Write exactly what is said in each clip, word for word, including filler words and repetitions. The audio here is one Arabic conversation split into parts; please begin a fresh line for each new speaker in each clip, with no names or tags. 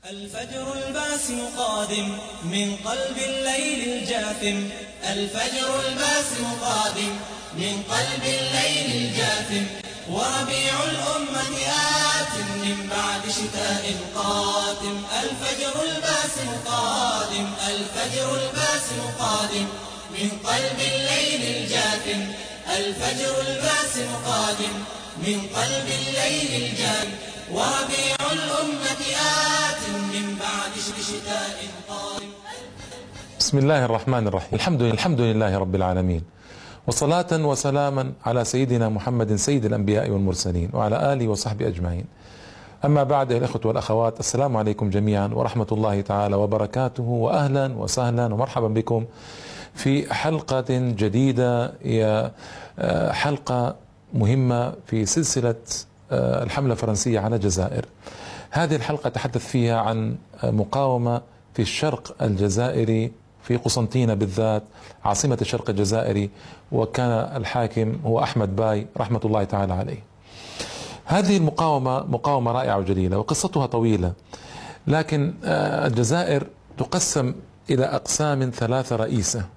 الفجر الباسم قادم من قلب الليل الجاثم، الفجر الباسم قادم من قلب الليل الجاثم، وربيع الأمة آت من بعد شتاء قادم. الفجر الباسم قادم، الفجر الباسم قادم من قلب الليل الجاثم، الفجر الباسم قادم من قلب الليل الجاثم، وربيع الأمة آت من بعد شتاء قادم.
بسم الله الرحمن الرحيم. الحمد الحمد لله رب العالمين، وصلاة وسلاما على سيدنا محمد سيد الأنبياء والمرسلين وعلى آله وصحبه أجمعين. أما بعد، يا الأخوة والأخوات، السلام عليكم جميعا ورحمة الله تعالى وبركاته، وأهلا وسهلا ومرحبا بكم في حلقة جديدة، هي حلقة مهمة في سلسلة الحملة الفرنسية على الجزائر. هذه الحلقة تحدث فيها عن مقاومة في الشرق الجزائري، في قسنطينة بالذات، عاصمة الشرق الجزائري، وكان الحاكم هو أحمد باي رحمة الله تعالى عليه. هذه المقاومة مقاومة رائعة وجليلة، وقصتها طويلة، لكن الجزائر تقسم إلى أقسام ثلاثة رئيسة.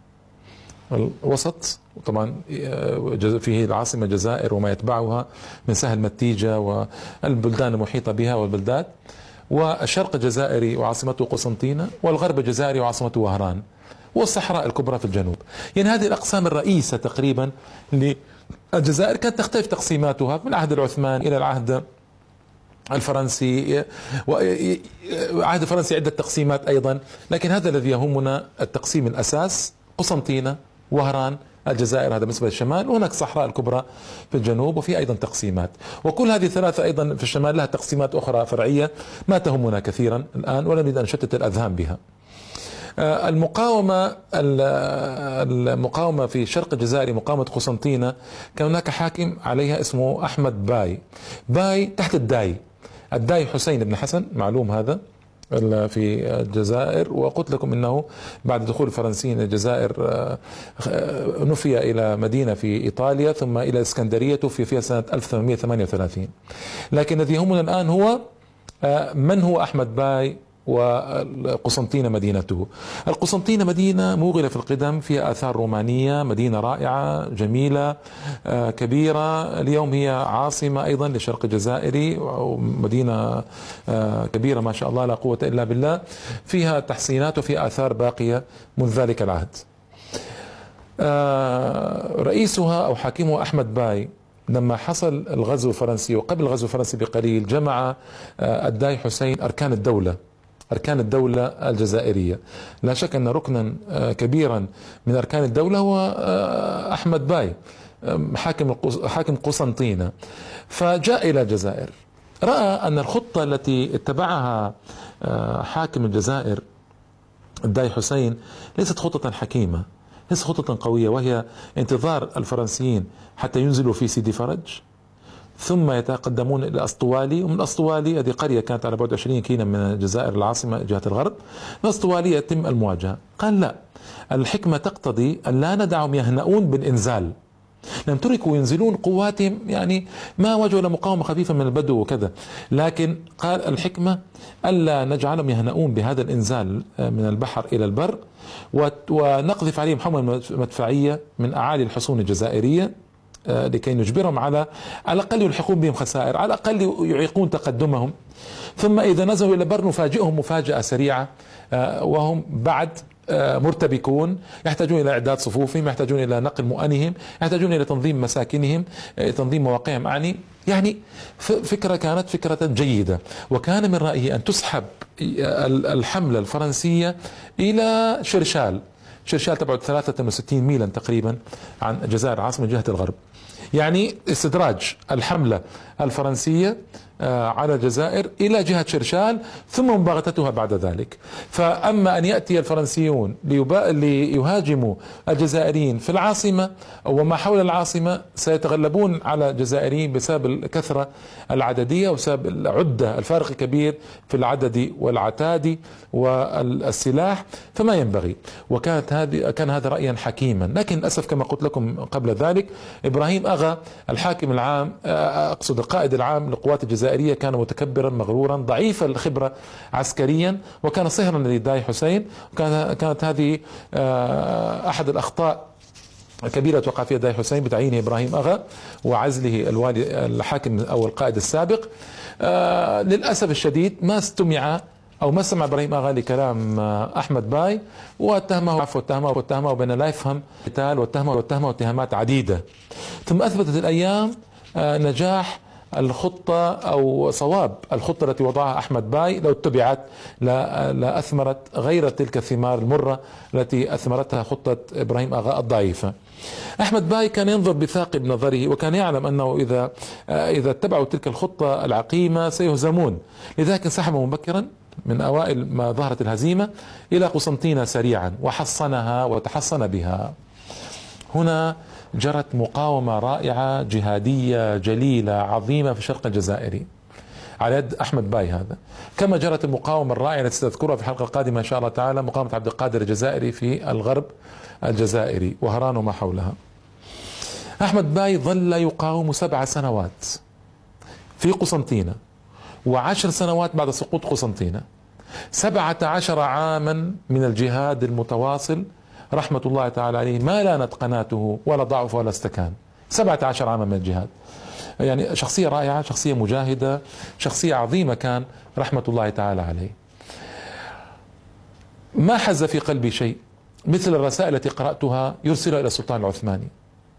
الوسط طبعا فيه العاصمة الجزائر وما يتبعها من سهل متيجة والبلدان المحيطة بها والبلدات، والشرق الجزائري وعاصمته قسنطينة، والغرب الجزائري وعاصمته وهران، والصحراء الكبرى في الجنوب. يعني هذه الأقسام الرئيسة تقريبا للجزائر. كانت تختلف تقسيماتها من العهد العثماني إلى العهد الفرنسي، وعهد الفرنسي عدة تقسيمات أيضا، لكن هذا الذي يهمنا التقسيم الأساس: قسنطينة، وهران، الجزائر، هذا بالنسبة للشمال، وهناك الصحراء الكبرى في الجنوب، وفي أيضا تقسيمات. وكل هذه الثلاثة أيضا في الشمال لها تقسيمات أخرى فرعية ما تهمنا كثيرا الآن، ولا نريد أن نشتت الأذهان بها. المقاومة المقاومة في الشرق الجزائري، مقاومة قسنطينة، كان هناك حاكم عليها اسمه أحمد باي. باي تحت الداي، الداي حسين بن حسن، معلوم هذا في الجزائر. وقلت لكم انه بعد دخول الفرنسيين الجزائر نفي الى مدينه في ايطاليا، ثم الى اسكندريه، توفي فيها سنه ألف وثمانمئة وثمانية وثلاثين. لكن الذي يهمنا الان هو من هو احمد باي وقسنطينة مدينته. القسنطينة مدينة موغلة في القدم، فيها آثار رومانية، مدينة رائعة جميلة كبيرة. اليوم هي عاصمة أيضا للشرق الجزائري، ومدينة كبيرة ما شاء الله لا قوة إلا بالله، فيها تحسينات وفيها آثار باقية منذ ذلك العهد. رئيسها أو حاكمها أحمد باي، لما حصل الغزو الفرنسي وقبل الغزو الفرنسي بقليل، جمع الداي حسين أركان الدولة أركان الدولة الجزائرية. لا شك أن ركنا كبيرا من أركان الدولة هو أحمد باي، حاكم حاكم قسنطينة. فجاء إلى الجزائر، رأى أن الخطة التي اتبعها حاكم الجزائر الداي حسين ليست خطة حكيمة، ليست خطة قوية، وهي انتظار الفرنسيين حتى ينزلوا في سيدي فرج، ثم يتقدمون إلى أسطوالي، ومن أسطوالي هذه قرية كانت على بعد عشرين كيلو من الجزائر العاصمة جهة الغرب، من أسطوالي يتم المواجهة. قال لا، الحكمة تقتضي أن لا ندعهم يهنؤون بالإنزال، لم تركوا ينزلون قواتهم، يعني ما واجهوا إلا مقاومة خفيفة من البدو وكذا، لكن قال الحكمة ألا نجعلهم يهنؤون بهذا الإنزال من البحر إلى البر، ونقذف عليهم حملة مدفعية من أعالي الحصون الجزائرية لكي نجبرهم على على الأقل يلحقون بهم خسائر، على الأقل يعيقون تقدمهم، ثم إذا نزلوا إلى البر نفاجئهم مفاجأة سريعة وهم بعد مرتبكون، يحتاجون إلى إعداد صفوفهم، يحتاجون إلى نقل مؤنهم، يحتاجون إلى تنظيم مساكنهم، تنظيم مواقعهم. أعني يعني فكرة كانت فكرة جيدة، وكان من رأيه أن تسحب الحملة الفرنسية إلى شرشال. شرشال تبعد ثلاثة وستين ميلا تقريبا عن الجزائر عاصمة جهة الغرب، يعني استدراج الحملة الفرنسية على الجزائر إلى جهة شرشال، ثم مباغتتها بعد ذلك. فأما أن يأتي الفرنسيون ليهاجموا الجزائريين في العاصمة وما حول العاصمة، سيتغلبون على الجزائريين بسبب الكثرة العددية وسبب العدة، الفارق الكبير في العدد والعتاد والسلاح، فما ينبغي. وكانت هذه كان هذا رأيا حكيما، لكن للأسف كما قلت لكم قبل ذلك، إبراهيم أغا الحاكم العام، أقصد القائد العام للقوات الجزائرية، كان متكبرا مغرورا ضعيف الخبرة عسكريا، وكان صهرا لداي حسين. وكان كانت هذه أحد الأخطاء كبيرة وقع فيها داي حسين بتعيينه إبراهيم أغا وعزله الوالي الحاكم أو القائد السابق. آه للأسف الشديد ما استمع أو ما سمع إبراهيم أغا لكلام أحمد باي، واتهمه عفوا واتهمه واتهمه بأنه لا يفهم قتال، واتهمه واتهمه اتهامات عديدة. ثم أثبتت الأيام آه نجاح الخطة أو صواب الخطة التي وضعها أحمد باي لو اتبعت لا أثمرت غير تلك الثمار المرة التي أثمرتها خطة إبراهيم أغا الضعيفة. أحمد باي كان ينظر بثاقب نظره، وكان يعلم أنه إذا إذا اتبعوا تلك الخطة العقيمة سيهزمون، لذلك انسحب مبكرا من أوائل ما ظهرت الهزيمة إلى قسنطينة سريعا وحصنها وتحصن بها. هنا جرت مقاومة رائعة جهادية جليلة عظيمة في الشرق الجزائري على يد أحمد باي هذا، كما جرت المقاومة الرائعة التي ستذكرها في الحلقة القادمة إن شاء الله تعالى، مقاومة عبد القادر الجزائري في الغرب الجزائري وهران وما حولها. أحمد باي ظل يقاوم سبع سنوات في قسنطينة، وعشر سنوات بعد سقوط قسنطينة، سبعة عشر عاما من الجهاد المتواصل رحمة الله تعالى عليه، ما لانت قناته ولا ضعف ولا استكان. سبعة عشر عاما من الجهاد، يعني شخصية رائعة، شخصية مجاهدة، شخصية عظيمة كان رحمة الله تعالى عليه. ما حز في قلبي شيء مثل الرسائل التي قرأتها يرسلها إلى السلطان العثماني،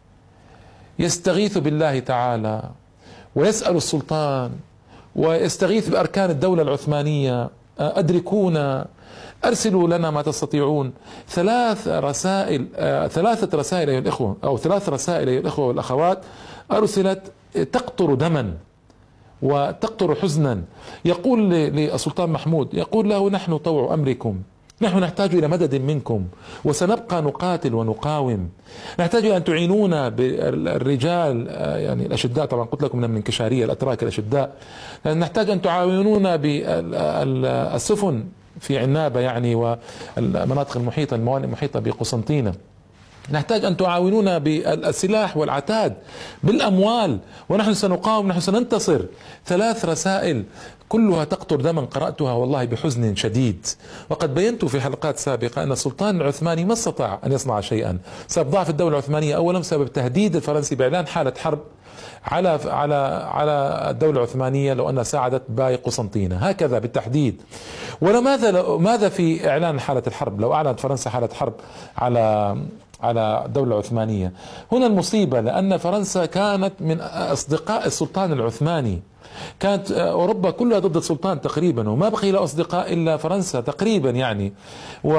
يستغيث بالله تعالى ويسأل السلطان ويستغيث بأركان الدولة العثمانية: أدركونا، أرسلوا لنا ما تستطيعون. ثلاث رسائل ثلاثة رسائل أيها الإخوة أو ثلاث رسائل أيها الإخوة والأخوات أرسلت تقطر دما وتقطر حزنا. يقول للسلطان محمود، يقول له: نحن طوع أمركم، نحن نحتاج إلى مدد منكم وسنبقى نقاتل ونقاوم، نحتاج أن تعينونا بالرجال يعني الأشداء، طبعا قلت لكم من الانكشارية الأتراك الأشداء، نحتاج أن تعاونونا بالسفن في عنابة يعني والمناطق المحيطة الموانئ المحيطة بقسنطينة، نحتاج أن تعاونونا بالسلاح والعتاد بالأموال، ونحن سنقاوم، نحن سننتصر. ثلاث رسائل كلها تقطر دما قرأتها والله بحزن شديد. وقد بينت في حلقات سابقة أن السلطان العثماني ما استطاع أن يصنع شيئا بسبب ضعف الدولة العثمانية، أولا بسبب التهديد الفرنسي بإعلان حالة حرب على على على الدولة العثمانية لو أنها ساعدت باي قسنطينة، هكذا بالتحديد. ولماذا ماذا في إعلان حالة الحرب؟ لو أعلنت فرنسا حالة حرب على على الدولة العثمانية، هنا المصيبة، لأن فرنسا كانت من أصدقاء السلطان العثماني، كانت أوروبا كلها ضد السلطان تقريبا، وما بقي له أصدقاء إلا فرنسا تقريبا يعني. و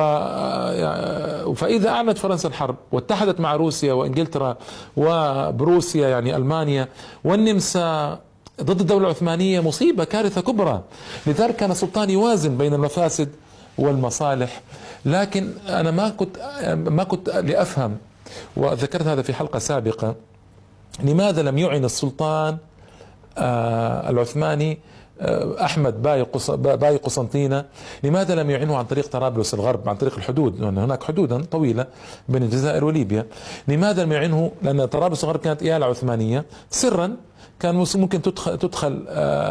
فإذا أعلنت فرنسا الحرب واتحدت مع روسيا وإنجلترا وبروسيا يعني ألمانيا والنمسا ضد الدولة العثمانية، مصيبة، كارثة كبرى. لذلك كان السلطان يوازن بين المفاسد والمصالح. لكن أنا ما كنت ما كنت لأفهم، وذكرت هذا في حلقة سابقة، لماذا لم يعن السلطان آه العثماني آه أحمد باي باي قسنطينة، لماذا لم يعنه عن طريق طرابلس الغرب، عن طريق الحدود، لأن هناك حدودا طويلة بين الجزائر وليبيا؟ لماذا لم يعنه؟ لأن طرابلس الغرب كانت إيالة عثمانية سرا، كان ممكن تدخل, تدخل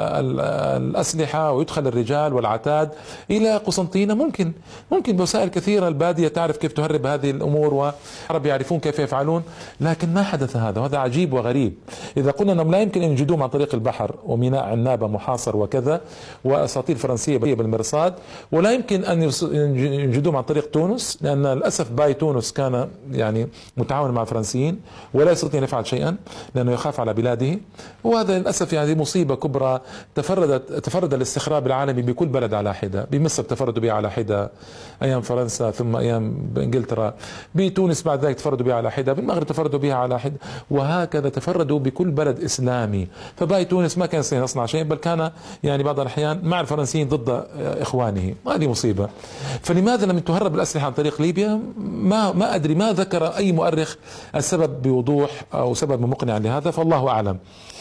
الأسلحة ويدخل الرجال والعتاد إلى قسنطينة، ممكن ممكن بوسائل كثيرة، البادية تعرف كيف تهرب هذه الأمور والعرب يعرفون كيف يفعلون، لكن ما حدث هذا، وهذا عجيب وغريب. إذا قلنا أنهم لا يمكن أن ينجدوهم عن طريق البحر وميناء عنابة محاصر وكذا وأساطيل فرنسية بالمرصاد، ولا يمكن أن ينجدوهم عن طريق تونس، لأن للأسف باي تونس كان يعني متعاون مع الفرنسيين ولا يستطيع أن يفعل شيئا لأنه يخاف على بلاده. وهذا للأسف يعني مصيبة كبرى. تفردت تفرد الاستخراب العالمي بكل بلد على حدة، بمصر تفردوا بها على حدة أيام فرنسا، ثم أيام إنجلترا، بتونس بعد ذلك تفردوا بها على حدة، بالمغرب تفردوا بها على حدة، وهكذا تفردوا بكل بلد إسلامي. فباي تونس ما كان يصنع شيء، بل كان يعني بعض الأحيان مع الفرنسيين ضد إخوانه. هذه مصيبة. فلماذا لم تهرب الأسلحة عن طريق ليبيا؟ ما ما أدري، ما ذكر أي مؤرخ السبب بوضوح أو سبب مقنع لهذا، فالله أعلم.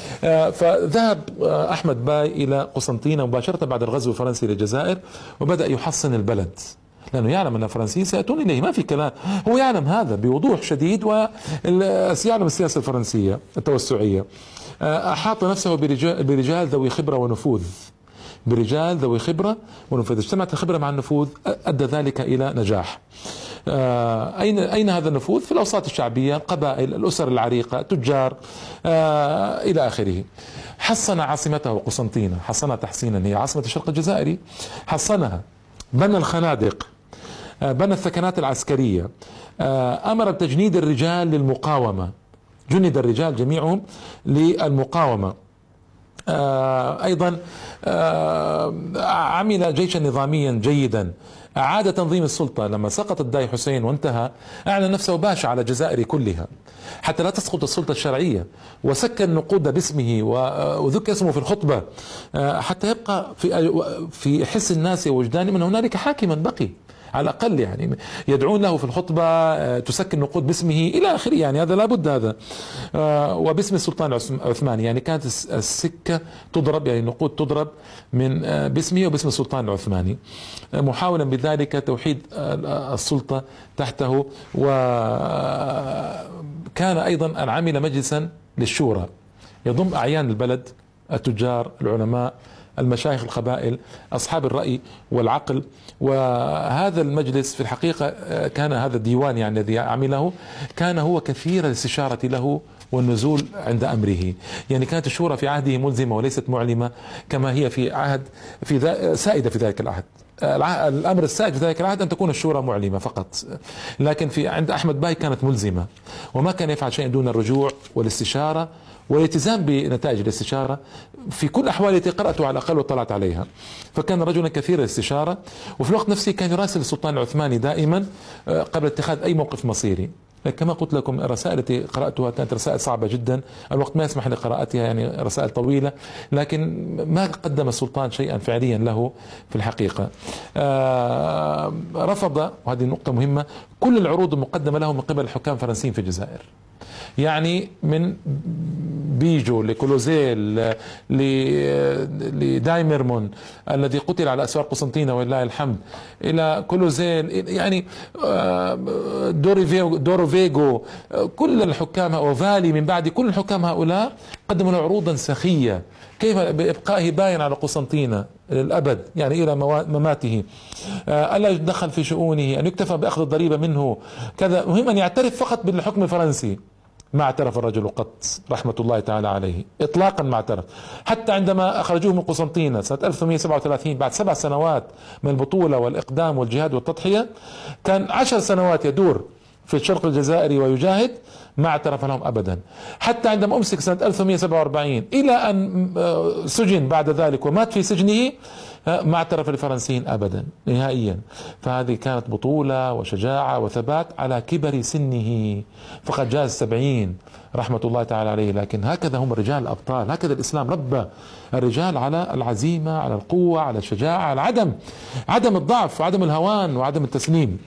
فذهب أحمد باي إلى قسنطينة مباشرة بعد الغزو الفرنسي للجزائر، وبدأ يحصن البلد. لأنه يعلم أن الفرنسيين سيأتون إليه، ما في كلام، هو يعلم هذا بوضوح شديد، ويعلم السياسة الفرنسية التوسعية. أحاط نفسه برجال, برجال ذوي خبرة ونفوذ، برجال ذوي خبرة ونفوذ. اجتمعت الخبرة مع النفوذ، أدى ذلك إلى نجاح. أين أين هذا النفوذ؟ في الأوساط الشعبية، القبائل، الأسر العريقة، تجار، إلى آخره. حصن عاصمته قسنطينة، حصنها تحصينا، هي عاصمة الشرق الجزائري، حصنها، بنى الخنادق، بنى الثكنات العسكرية، أمر بتجنيد الرجال للمقاومة، جند الرجال جميعهم للمقاومة. أيضا عمل جيشا نظاميا جيدا، أعاد تنظيم السلطة. لما سقط الداي حسين وانتهى، أعلن نفسه باشا على الجزائر كلها حتى لا تسقط السلطة الشرعية، وسك النقود باسمه وذكر اسمه في الخطبة حتى يبقى في في حس الناس ووجدانهم أن هنالك حاكما بقي على الأقل، يعني يدعون له في الخطبة، تسكن النقود باسمه إلى آخره، يعني هذا لابد هذا، وباسم السلطان العثماني، يعني كانت السكة تضرب، يعني النقود تضرب من باسمه وباسم السلطان العثماني، محاولا بذلك توحيد السلطة تحته. وكان أيضا أن عمل مجلسا للشورى يضم أعيان البلد، التجار، العلماء، المشايخ، القبائل، أصحاب الرأي والعقل. وهذا المجلس في الحقيقة كان هذا الديوان يعني الذي عمله كان هو كثير الاستشارة له والنزول عند أمره، يعني كانت الشورى في عهده ملزمة وليست معلمة كما هي في عهد في سائدة في ذلك العهد. الأمر السائد في ذلك العهد أن تكون الشورى معلمة فقط، لكن في عند أحمد باي كانت ملزمة، وما كان يفعل شيء دون الرجوع والاستشارة والالتزام بنتائج الاستشارة في كل الأحوال التي قرأتها على الأقل وطلعت عليها. فكان رجلا كثير الاستشارة، وفي الوقت نفسه كان يراسل السلطان العثماني دائما قبل اتخاذ أي موقف مصيري. كما قلت لكم الرسائل التي قرأتها كانت رسائل صعبة جدا، الوقت ما يسمح لقراءتها، يعني رسائل طويلة، لكن ما قدم السلطان شيئا فعليا له في الحقيقة. آه رفض، وهذه نقطة مهمة، كل العروض المقدمة له من قبل الحكام الفرنسيين في الجزائر، يعني من بيجو لكولوزيل لدايمرمون الذي قتل على أسوار قسنطينة ولله الحمد، إلى كولوزيل، يعني دورفيغو، كل الحكام وفالي من بعد، كل الحكام هؤلاء قدموا له عروضا سخية، كيف بإبقائه باين على قسنطينة للأبد، يعني إلى مماته، ألا يتدخل في شؤونه، أن يكتفى بأخذ الضريبة منه، كذا، مهم أن يعترف فقط بالحكم الفرنسي. ما اعترف الرجل قط رحمة الله تعالى عليه إطلاقا، ما اعترف، حتى عندما أخرجوه من قسنطينة سنة ألف وثمانمئة وسبعة وثلاثين بعد سبع سنوات من البطولة والإقدام والجهاد والتضحية، كان عشر سنوات يدور في الشرق الجزائري ويجاهد، ما اعترف لهم أبدا. حتى عندما أمسك سنة ألف وثمانمئة وسبعة وأربعين إلى أن سجن بعد ذلك ومات في سجنه، ما اعترف للفرنسيين أبدا نهائيا. فهذه كانت بطولة وشجاعة وثبات على كبر سنه، فقد جاز السبعين رحمة الله تعالى عليه. لكن هكذا هم الرجال الأبطال، هكذا الإسلام ربى الرجال على العزيمة، على القوة، على الشجاعة، على عدم عدم الضعف وعدم الهوان وعدم التسليم.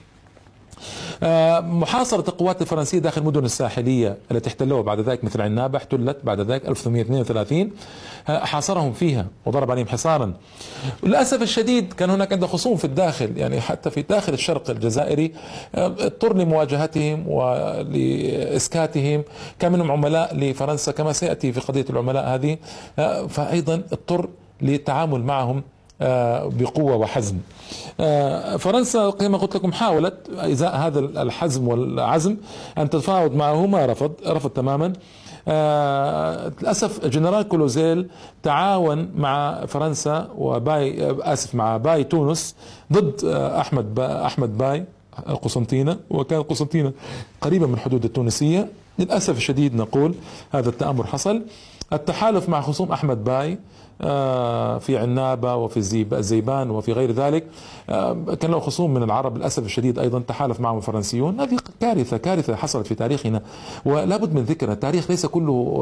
محاصرة القوات الفرنسية داخل المدن الساحلية التي احتلوها بعد ذلك، مثل عنابة احتلت بعد ذلك ألف وثمانمئة واثنين وثلاثين، حاصرهم فيها وضرب عليهم حصارا. للأسف الشديد كان هناك عنده خصوم في الداخل، يعني حتى في داخل الشرق الجزائري اضطر لمواجهتهم ولإسكاتهم، كان منهم عملاء لفرنسا كما سيأتي في قضية العملاء هذه، فأيضا اضطر للتعامل معهم بقوة وحزم. فرنسا كما قلت لكم حاولت إزاء هذا الحزم والعزم أن تتفاوض معه، ما رفض رفض تماما. للأسف جنرال كولوزيل تعاون مع فرنسا وباي آسف مع باي تونس ضد أحمد با أحمد باي قسنطينة، وكان قسنطينة قريبة من الحدود التونسية. للأسف الشديد نقول هذا التآمر حصل. التحالف مع خصوم أحمد باي في عنابة وفي الزيبان وفي غير ذلك، كان له خصوم من العرب للأسف الشديد أيضا تحالف معهم الفرنسيون. هذه كارثة كارثة حصلت في تاريخنا، ولا بد من ذكرها. التاريخ ليس كله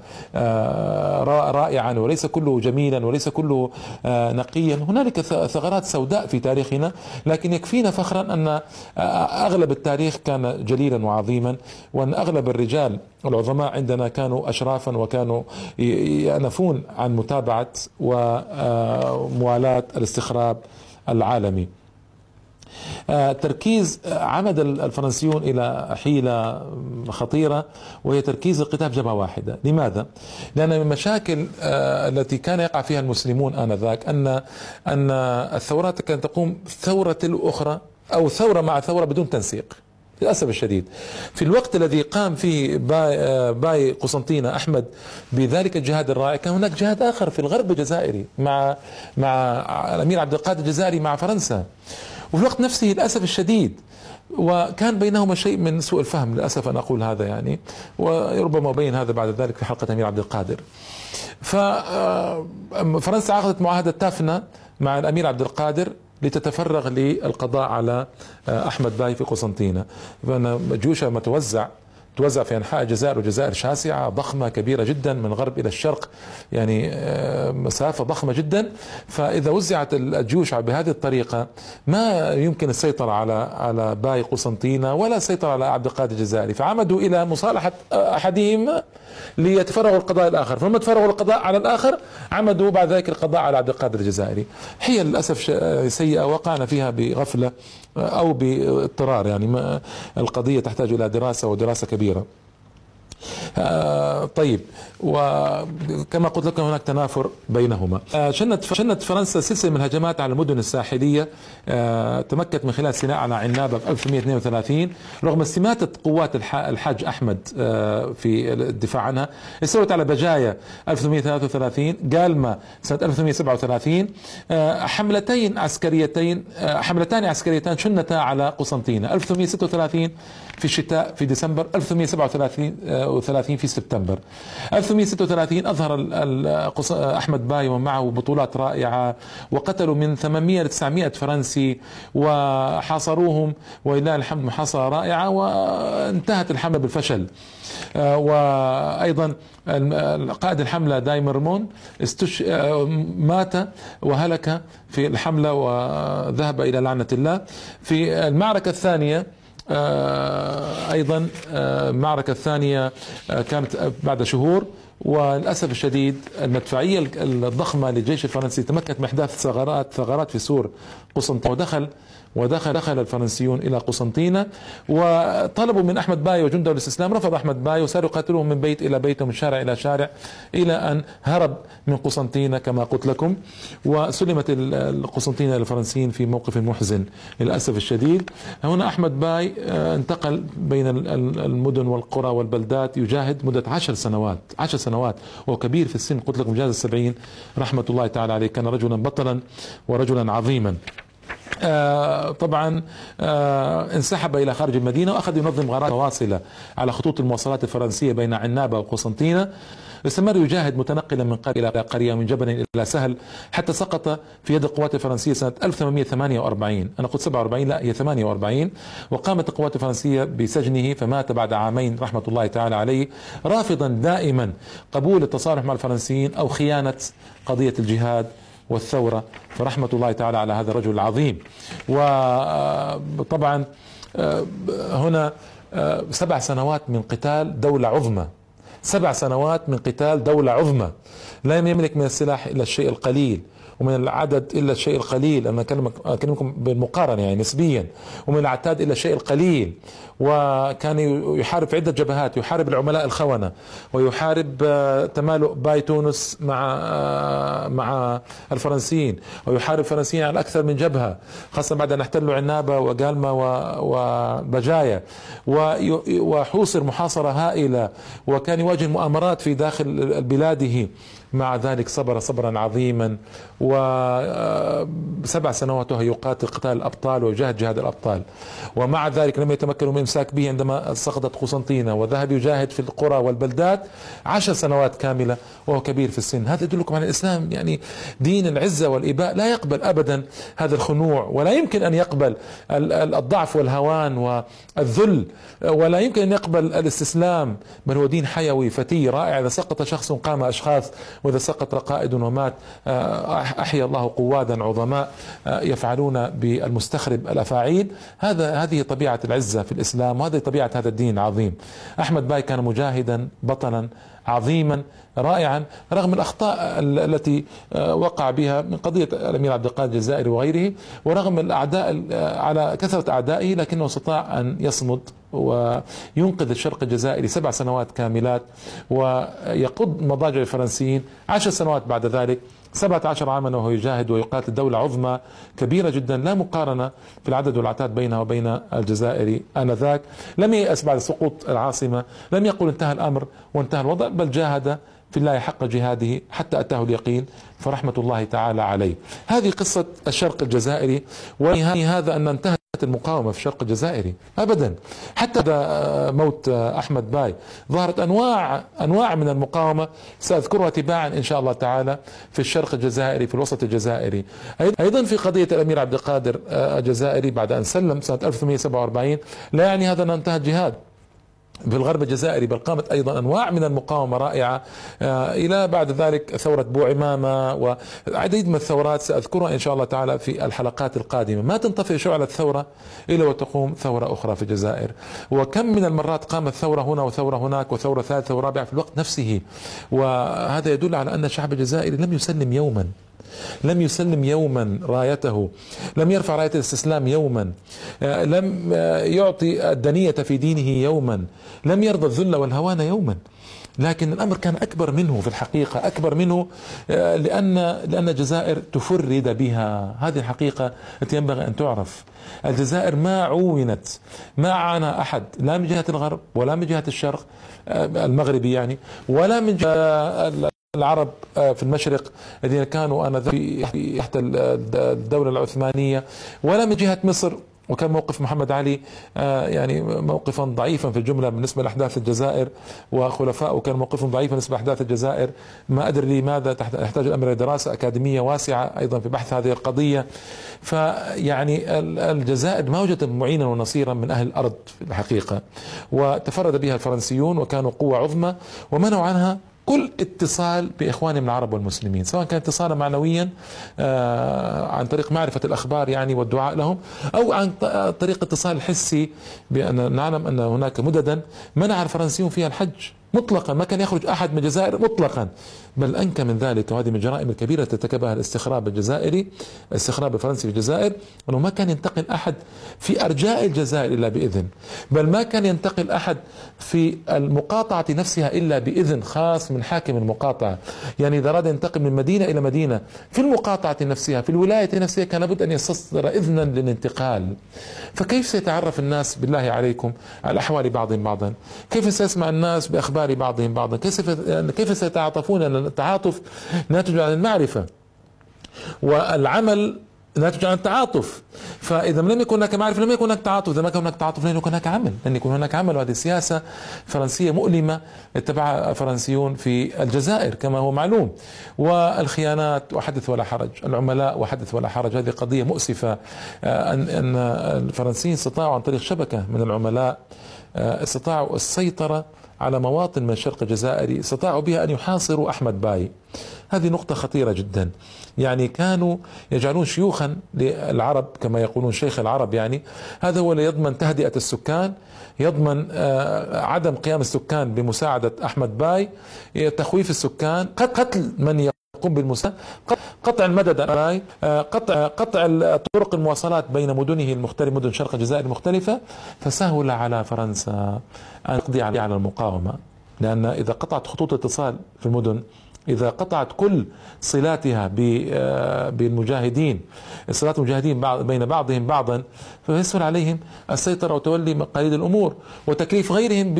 رائعا وليس كله جميلا وليس كله نقيا، هنالك ثغرات سوداء في تاريخنا، لكن يكفينا فخرا أن أغلب التاريخ كان جليلا وعظيما، وأن أغلب الرجال العظماء عندنا كانوا أشرافا وكانوا يأنفون عن متابعة وموالاة الاستخراب العالمي. تركيز عمد الفرنسيون إلى حيلة خطيرة، وهي تركيز القتال بجبهة واحدة. لماذا؟ لأن من المشاكل التي كان يقع فيها المسلمون آنذاك أن أن الثورات كانت تقوم ثورة تلو أخرى أو ثورة مع ثورة بدون تنسيق للأسف الشديد. في الوقت الذي قام فيه باي, باي قسنطينة أحمد بذلك الجهاد الرائع، كان هناك جهاد آخر في الغرب الجزائري مع مع الأمير عبد القادر الجزائري مع فرنسا، وفي الوقت نفسه للأسف الشديد وكان بينهما شيء من سوء الفهم للأسف أن أقول هذا يعني، وربما أبين هذا بعد ذلك في حلقة الأمير عبد القادر. ففرنسا عقدت معاهدة تافنا مع الأمير عبد القادر لتتفرغ للقضاء على أحمد باي في قسنطينة، فأن جيوشها متوزع توزع في أنحاء الجزائر، والجزائر شاسعة ضخمة كبيرة جدا من الغرب إلى الشرق، يعني مسافة ضخمة جدا. فإذا وزعت الجيوش بهذه الطريقة ما يمكن السيطرة على على باي قسنطينة ولا السيطرة على عبد القادر الجزائري، فعمدوا إلى مصالحة أحدهم ليتفرغوا القضاء الآخر، فلما تفرغوا القضاء على الآخر عمدوا بعد ذلك القضاء على عبد القادر الجزائري. هي للأسف سيئة وقعنا فيها بغفلة أو باضطرار، يعني القضية تحتاج إلى دراسة ودراسة كبيرة. آه طيب، وكما قلت لكم هناك تنافر بينهما. آه شنت شنت فرنسا سلسله من الهجمات على المدن الساحليه، آه تمكنت من خلال السيناء على عنابه في ألف وثمانمئة واثنين وثلاثين رغم استماتة قوات الحاج احمد آه في الدفاع عنها. استولت على بجاية ألف وثمانمئة وثلاثة وثلاثين، قالمة سنه ألف وثمانمئة وسبعة وثلاثين. آه حملتين عسكريتين آه حملتان عسكريتان شنتا على قسنطينة، ألف وثمانمئة وستة وثلاثين في الشتاء في ديسمبر، ألف وثمانمئة وسبعة وثلاثين وثلاثين في سبتمبر. ألف وثمانمئة وستة وثلاثين أظهر أحمد باي ومعه بطولات رائعة، وقتلوا من ثمانمئة إلى تسعمئة فرنسي وحاصروهم، ولله الحمد محاصرة رائعة وانتهت الحملة بالفشل. وأيضا قائد الحملة دايمرمون استش... مات وهلك في الحملة وذهب إلى لعنة الله. في المعركة الثانية أيضا المعركة الثانية كانت بعد شهور، وللأسف الشديد المدفعية الضخمة للجيش الفرنسي تمكنت من إحداث ثغرات ثغرات في سور قسنطينة، ودخل ودخل دخل الفرنسيون إلى قسنطينة وطلبوا من أحمد باي وجنده الاستسلام. رفض أحمد باي وصاروا يقاتلوهم من بيت إلى بيت ومن شارع إلى شارع إلى أن هرب من قسنطينة كما قلت لكم، وسلمت القسنطينة للفرنسيين في موقف محزن للأسف الشديد. هنا أحمد باي انتقل بين المدن والقرى والبلدات يجاهد مدة عشر سنوات عشر سنوات وهو كبير في السن، قلت لكم جاز السبعين رحمة الله تعالى عليه، كان رجلا بطلا ورجلا عظيما. آه طبعا آه انسحب إلى خارج المدينة وأخذ ينظم غارات مواصلة على خطوط المواصلات الفرنسية بين عنابة وقسنطينة. استمر يجاهد متنقلا من قرية إلى قرية من جبل إلى سهل حتى سقط في يد القوات الفرنسية سنة ألف وثمانمئة وثمانية وأربعين. أنا قلت سبعة وأربعين، لا هي ثمانية وأربعين. وقامت القوات الفرنسية بسجنه فمات بعد عامين رحمة الله تعالى عليه، رافضا دائما قبول التصالح مع الفرنسيين أو خيانة قضية الجهاد والثورة، فرحمة الله تعالى على هذا الرجل العظيم. وطبعا هنا سبع سنوات من قتال دولة عظمى، سبع سنوات من قتال دولة عظمى لا يملك من السلاح إلا الشيء القليل ومن العدد إلا الشيء القليل، أنا أكلمكم بالمقارنة يعني نسبيا، ومن العتاد إلا الشيء القليل. وكان يحارب في عدة جبهات، يحارب العملاء الخونة، ويحارب تمالؤ باي تونس مع مع الفرنسيين، ويحارب الفرنسيين على أكثر من جبهة، خاصة بعد أن احتلوا عنابة وقالمة وبجاية، وحوصر محاصرة هائلة، وكان يواجه مؤامرات في داخل بلاده. مع ذلك صبر صبرا عظيما، وسبع سنوات يقاتل قتال الأبطال ويجاهد جهاد الأبطال، ومع ذلك لم يتمكنوا من إمساك به عندما سقطت قسنطينة، وذهب يجاهد في القرى والبلدات عشر سنوات كاملة وهو كبير في السن. هذا يدلكم على الإسلام، يعني دين العزة والإباء، لا يقبل أبدا هذا الخنوع، ولا يمكن أن يقبل الضعف والهوان والذل، ولا يمكن أن يقبل الاستسلام، بل هو دين حيوي فتي رائع. إذا سقط شخص قام أشخاص وإذا سقط قائد ومات أحيا الله قوادا عظماء يفعلون بالمستخرب الأفاعيل. هذا هذه طبيعة العزة في الإسلام، وهذه طبيعة هذا الدين العظيم. أحمد باي كان مجاهدا بطلا عظيما رائعا رغم الأخطاء التي وقع بها من قضية الأمير عبد القادر الجزائري وغيره، ورغم الأعداء على كثرة أعدائه، لكنه استطاع أن يصمد وينقذ الشرق الجزائري سبع سنوات كاملات ويقض مضاجع الفرنسيين عشر سنوات بعد ذلك، سبعة عشر عاما وهو يجاهد ويقاتل دولة عظمى كبيرة جدا لا مقارنة في العدد والعتاد بينها وبين الجزائر آنذاك. لم ييأس بعد سقوط العاصمة، لم يقل انتهى الأمر وانتهى الوضع، بل جاهد في الله حق جهاده حتى أتاه اليقين فرحمة الله تعالى عليه. هذه قصة الشرق الجزائري، وهذا أن انتهت المقاومة في الشرق الجزائري أبدا. حتى بعد موت أحمد باي ظهرت أنواع أنواع من المقاومة سأذكرها تباعا إن شاء الله تعالى في الشرق الجزائري، في الوسط الجزائري، أيضا في قضية الأمير عبد القادر الجزائري بعد أن سلم سنة ألف وثمانمئة وسبعة وأربعين. لا يعني هذا أن انتهى الجهاد في الغرب الجزائري، بل قامت أيضا أنواع من المقاومة رائعة إلى بعد ذلك ثورة بوعمامة وعديد من الثورات سأذكرها إن شاء الله تعالى في الحلقات القادمة. ما تنطفئ شعلة الثورة إلا وتقوم ثورة أخرى في الجزائر، وكم من المرات قامت ثورة هنا وثورة هناك وثورة ثالثة ورابعة في الوقت نفسه. وهذا يدل على أن الشعب الجزائري لم يسلم يوما، لم يسلم يوما رايته، لم يرفع راية الاستسلام يوما، لم يعطي الدنية في دينه يوما، لم يرضى الذل والهوان يوما. لكن الأمر كان أكبر منه في الحقيقة، أكبر منه لأن لأن الجزائر تفرد بها. هذه الحقيقة التي ينبغي أن تعرف. الجزائر ما عونت، ما عانى أحد، لا من جهة الغرب ولا من جهة الشرق المغربي يعني، ولا من جهة العرب في المشرق الذين كانوا آنذاك تحت الدولة العثمانية، ولا من جهة مصر، وكان موقف محمد علي يعني موقفا ضعيفا في الجملة بالنسبة لأحداث الجزائر، وخلفائه كان موقفهم ضعيفا بالنسبة لأحداث الجزائر. ما أدري لماذا، يحتاج الأمر دراسة أكاديمية واسعة أيضا في بحث هذه القضية. فيعني الجزائر ما وجدت معينا ونصيرا من أهل الأرض في الحقيقة، وتفرد بها الفرنسيون وكانوا قوة عظمى ومنعوا عنها كل اتصال بإخوانهم العرب والمسلمين، سواء كان اتصالا معنويا عن طريق معرفة الأخبار يعني والدعاء لهم، أو عن طريق اتصال حسي بأن نعلم أن هناك مددا منع الفرنسيون فيها الحج مطلقا، ما كان يخرج أحد من الجزائر مطلقا. بل أنكى من ذلك، وهذه من الجرائم الكبيرة ارتكبها الاستخراب الجزائري، الاستخراب الفرنسي في الجزائر، أنه ما كان ينتقل أحد في أرجاء الجزائر إلا بإذن، بل ما كان ينتقل أحد في المقاطعة نفسها إلا بإذن خاص من حاكم المقاطعة. يعني إذا أراد ينتقل من مدينة إلى مدينة في المقاطعة نفسها في الولاية نفسها كان لابد أن يستصدر إذنا للانتقال. فكيف سيتعرف الناس بالله عليكم على أحوال بعضهم بعضا؟ كيف سيسمع الناس بأخبار بعضهم بعضا؟ كيف سيتعاطفون؟ التعاطف ناتج عن المعرفة، والعمل ناتج عن التعاطف. فإذا لم يكن هناك معرفة لم يكن هناك تعاطف، إذا ما كان هناك تعاطف لن يكن هناك عمل، لن يكون هناك عمل. وهذه سياسة فرنسية مؤلمة اتبعها الفرنسيون في الجزائر كما هو معلوم. والخيانات وحدث ولا حرج، العملاء وحدث ولا حرج، هذه قضية مؤسفة. أن أن الفرنسيين استطاعوا عن طريق شبكة من العملاء استطاعوا السيطرة على مواطن من الشرق الجزائري، استطاعوا بها أن يحاصروا أحمد باي. هذه نقطة خطيرة جدا. يعني كانوا يجعلون شيوخا للعرب كما يقولون شيخ العرب، يعني هذا هو اللي يضمن تهدئة السكان، يضمن عدم قيام السكان بمساعدة أحمد باي، تخويف السكان، قتل من يقوم بالمساعدة، قطع المدد، قطع قطع طرق المواصلات بين مدنه المختلفة، مدن شرق الجزائر المختلفة. فسهل على فرنسا أن تقضي على المقاومة، لأن إذا قطعت خطوط اتصال في المدن، إذا قطعت كل صلاتها بالمجاهدين، صلات المجاهدين بين بعضهم بعضا، فيسهل عليهم السيطرة وتولي مقاليد الأمور وتكليف غيرهم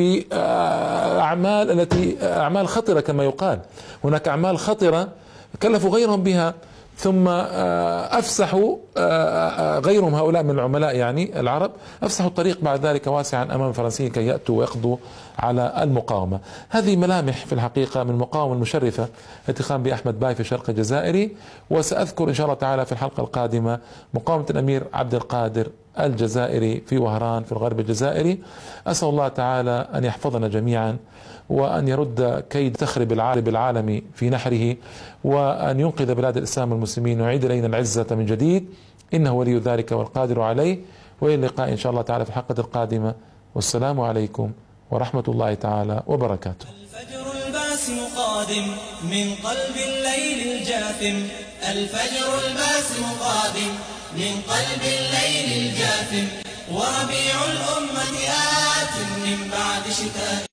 بأعمال التي أعمال خطرة كما يقال. هناك أعمال خطرة كلفوا غيرهم بها، ثم أفسحوا غيرهم هؤلاء من العملاء يعني العرب، أفسحوا الطريق بعد ذلك واسعا أمام الفرنسيين كي يأتوا ويقضوا على المقاومة. هذه ملامح في الحقيقة من المقاومة المشرفة التي قام بها أحمد باي في الشرق الجزائري. وسأذكر إن شاء الله تعالى في الحلقة القادمة مقاومة الأمير عبد القادر الجزائري في وهران في الغرب الجزائري. أسأل الله تعالى أن يحفظنا جميعا، وأن يرد كيد تخرب العالم العالمي في نحره، وأن ينقذ بلاد الإسلام والمسلمين ويعيد إلينا العزة من جديد، إنه ولي ذلك والقادر عليه. وإلى اللقاء إن شاء الله تعالى في الحلقة القادمة، والسلام عليكم ورحمة الله تعالى وبركاته.
الفجر الباسم قادم من قلب الليل الجاثم، الفجر الباسم قادم من قلب الليل الجاثم، وربيع الأمة آت من بعد شتاء.